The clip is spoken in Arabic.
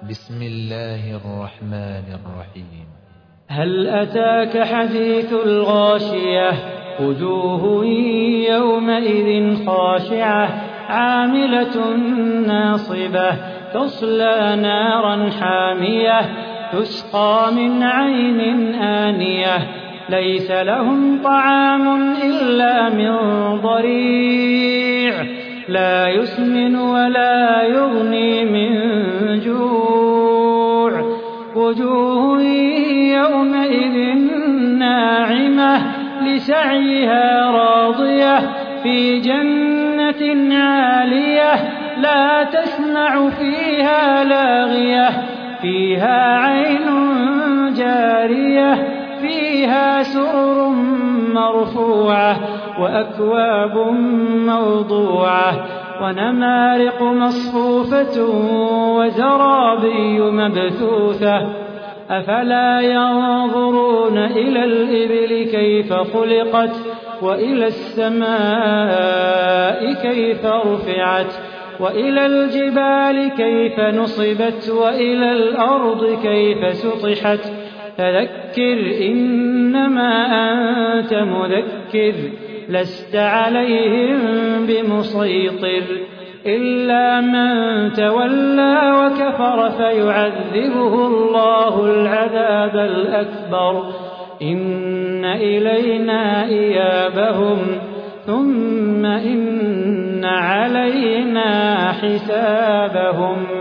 بسم الله الرحمن الرحيم. هل أتاك حديث الغاشية وجوه يومئذ خاشعة عاملة ناصبة تصلى نارا حامية تسقى من عين آنية ليس لهم طعام إلا من ضريع لا يسمن ولا يغني من جوع وجوه يومئذ ناعمة لسعيها راضية في جنة عالية لا تسمع فيها لاغية فيها عين جارية فيها سرر مرفوعة وأكواب موضوعة ونمارق مصفوفة وزرابي مبثوثة أفلا ينظرون إلى الإبل كيف خلقت وإلى السماء كيف رفعت وإلى الجبال كيف نصبت وإلى الأرض كيف سطحت فذكر إنما أنت مذكر لست عليهم بمسيطر إلا من تولى وكفر فيعذبه الله العذاب الأكبر إن إلينا إيابهم ثم إن علينا حسابهم.